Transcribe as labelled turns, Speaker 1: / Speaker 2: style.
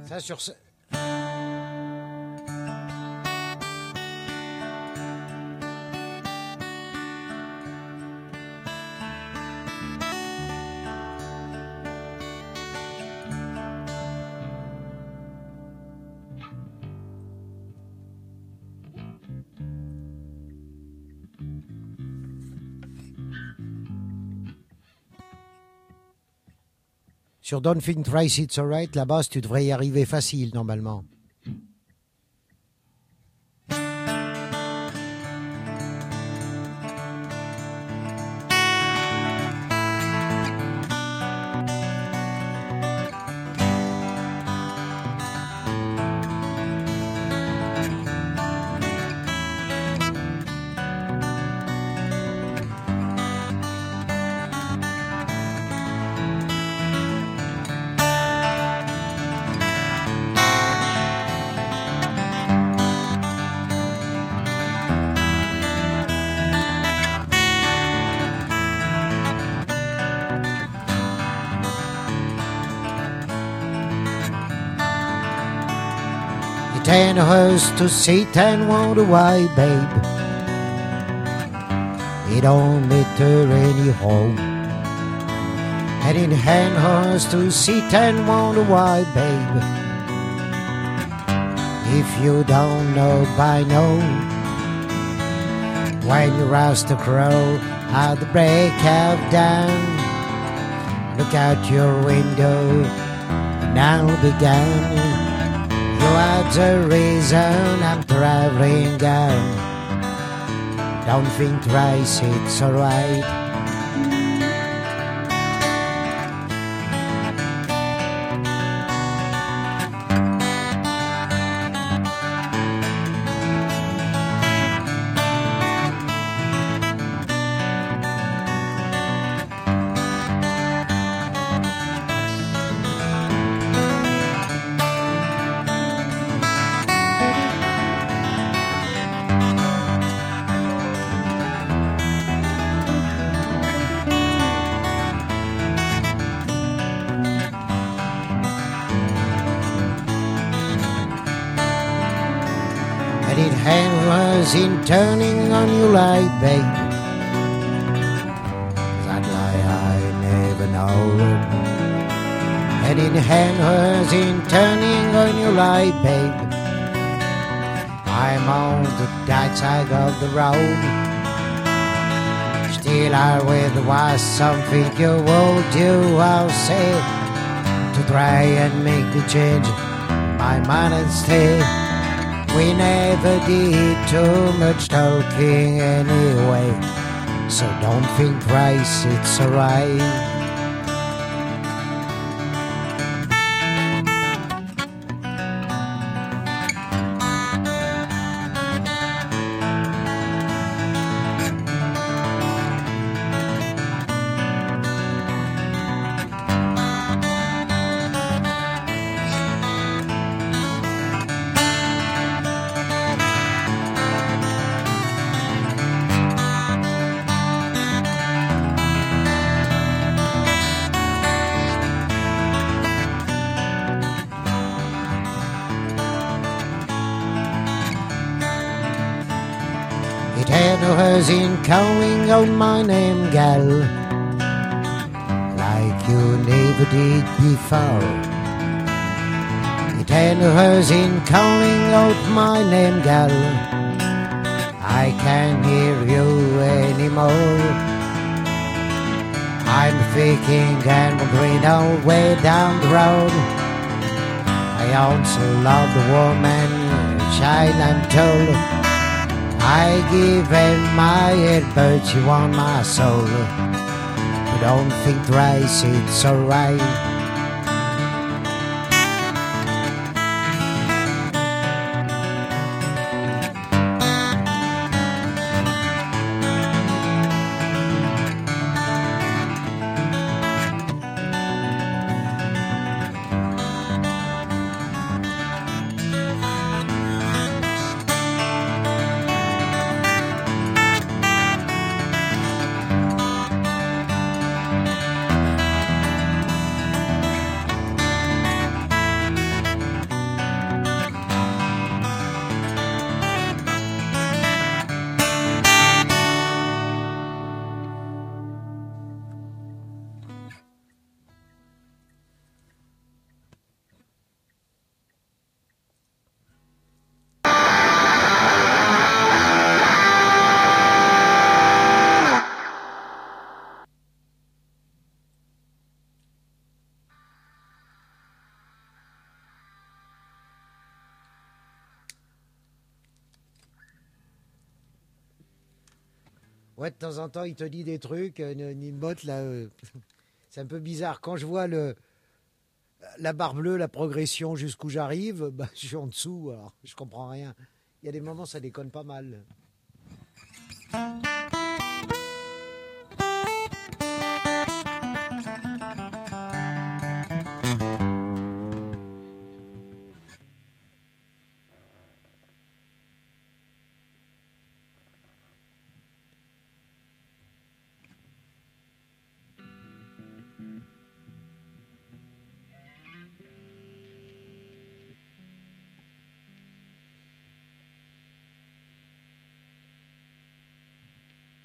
Speaker 1: Ça, sur ce... Sur Don't Think Twice It's Alright, la basse, tu devrais y arriver facile normalement. Ten hours to sit and wonder why, babe. It don't matter anyhow. And in hand hours to sit and wonder why, babe. If you don't know by now, when you rouse the crow at the break of dawn, look out your window and now began. You are the reason I'm traveling down. Don't think twice, it's alright. In turning on you like, babe, that lie I never know. And in hand was in turning on you like, babe, I'm on the right side of the road. Still I will was something you will do, I'll say, to try and make me change my mind and stay. We never did too much talking anyway, so don't think twice, it's alright. In calling out my name, gal, like you never did before. It ain't hers in calling out my name, gal, I can't hear you anymore. I'm thinking and wandering all the way down the road. I also love the woman, child, I'm told. I give in my head, but you want my soul. But don't think twice, it's alright. Ouais, de temps en temps, il te dit des trucs. Nimbot, là, c'est un peu bizarre. Quand je vois la barre bleue, la progression jusqu'où j'arrive, bah, je suis en dessous, alors je comprends rien. Il y a des moments, ça déconne pas mal.